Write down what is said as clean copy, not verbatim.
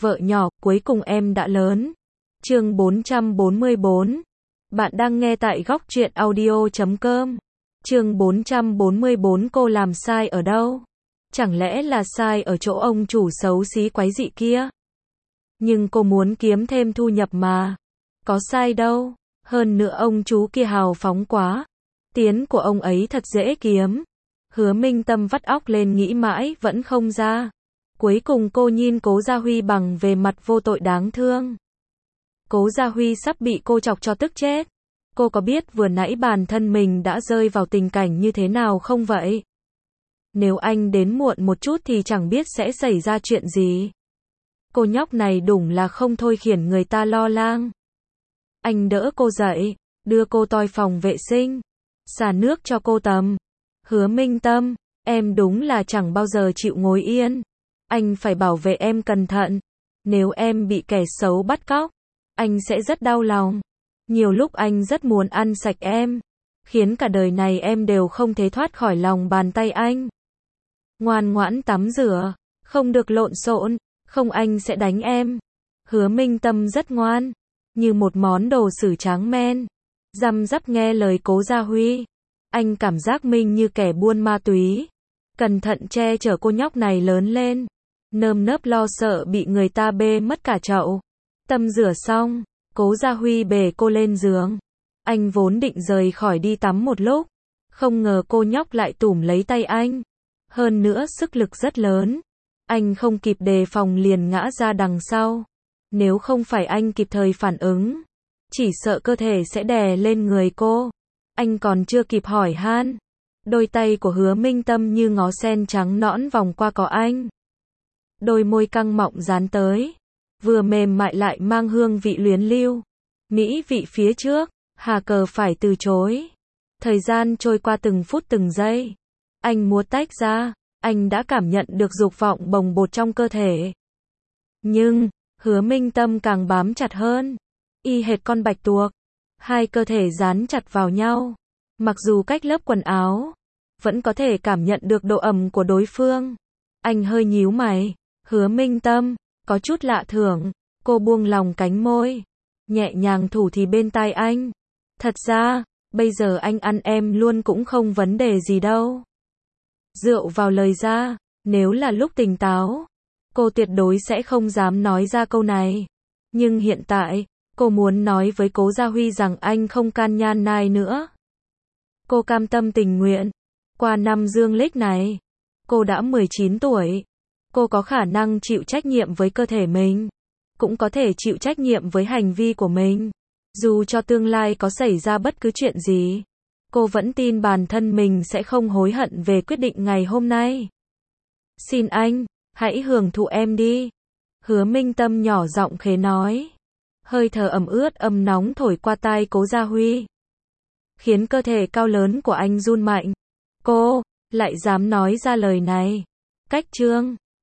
Vợ nhỏ, cuối cùng em đã lớn. Chương 444. Bạn đang nghe tại góc truyện audio.com. Chương 444, cô làm sai ở đâu? Chẳng lẽ là sai ở chỗ ông chủ xấu xí quái dị kia? Nhưng cô muốn kiếm thêm thu nhập mà. Có sai đâu. Hơn nữa ông chú kia hào phóng quá. Tiền của ông ấy thật dễ kiếm. Hứa Minh Tâm vắt óc lên nghĩ mãi vẫn không ra. Cuối cùng cô nhìn Cố Gia Huy bằng về mặt vô tội đáng thương. Cố Gia Huy sắp bị cô chọc cho tức chết. Cô có biết vừa nãy bản thân mình đã rơi vào tình cảnh như thế nào không vậy? Nếu anh đến muộn một chút thì chẳng biết sẽ xảy ra chuyện gì. Cô nhóc này đúng là không thôi khiến người ta lo lắng. Anh đỡ cô dậy, đưa cô toi phòng vệ sinh, xả nước cho cô tắm. Hứa Minh Tâm, em đúng là chẳng bao giờ chịu ngồi yên. Anh phải bảo vệ em cẩn thận. Nếu em bị kẻ xấu bắt cóc, anh sẽ rất đau lòng. Nhiều lúc anh rất muốn ăn sạch em, khiến cả đời này em đều không thể thoát khỏi lòng bàn tay anh. Ngoan ngoãn tắm rửa, không được lộn xộn, không anh sẽ đánh em. Hứa Minh Tâm rất ngoan, như một món đồ sứ tráng men, răm rắp nghe lời Cố Gia Huy. Anh cảm giác mình như kẻ buôn ma túy, cẩn thận che chở cô nhóc này lớn lên, nơm nớp lo sợ bị người ta bê mất cả chậu. Tắm rửa xong, Cố Gia Huy bế cô lên giường. Anh vốn định rời khỏi đi tắm một lúc, không ngờ cô nhóc lại tủm lấy tay anh. Hơn nữa sức lực rất lớn. Anh không kịp đề phòng liền ngã ra đằng sau. Nếu không phải anh kịp thời phản ứng, chỉ sợ cơ thể sẽ đè lên người cô. Anh còn chưa kịp hỏi han, đôi tay của Hứa Minh Tâm như ngó sen trắng nõn vòng qua cỏ anh. Đôi môi căng mọng dán tới, vừa mềm mại lại mang hương vị luyến lưu. Mỹ vị phía trước, hà cờ phải từ chối. Thời gian trôi qua từng phút từng giây. Anh muốn tách ra, anh đã cảm nhận được dục vọng bồng bột trong cơ thể. Nhưng, Hứa Minh Tâm càng bám chặt hơn, y hệt con bạch tuộc. Hai cơ thể dán chặt vào nhau. Mặc dù cách lớp quần áo, vẫn có thể cảm nhận được độ ẩm của đối phương. Anh hơi nhíu mày. Hứa Minh Tâm, có chút lạ thường. Cô buông lòng cánh môi, nhẹ nhàng thủ thì bên tai anh. Thật ra, bây giờ anh ăn em luôn cũng không vấn đề gì đâu. Rượu vào lời ra, nếu là lúc tỉnh táo, cô tuyệt đối sẽ không dám nói ra câu này. Nhưng hiện tại, cô muốn nói với Cố Gia Huy rằng anh không can nhan nai nữa. Cô cam tâm tình nguyện. Qua năm dương lịch này, cô đã 19 tuổi. Cô có khả năng chịu trách nhiệm với cơ thể mình, cũng có thể chịu trách nhiệm với hành vi của mình. Dù cho tương lai có xảy ra bất cứ chuyện gì, cô vẫn tin bản thân mình sẽ không hối hận về quyết định ngày hôm nay. Xin anh, hãy hưởng thụ em đi. Hứa Minh Tâm nhỏ giọng khẽ nói. Hơi thở ẩm ướt ấm nóng thổi qua tai Cố Gia Huy, khiến cơ thể cao lớn của anh run mạnh. Cô lại dám nói ra lời này. Cách chương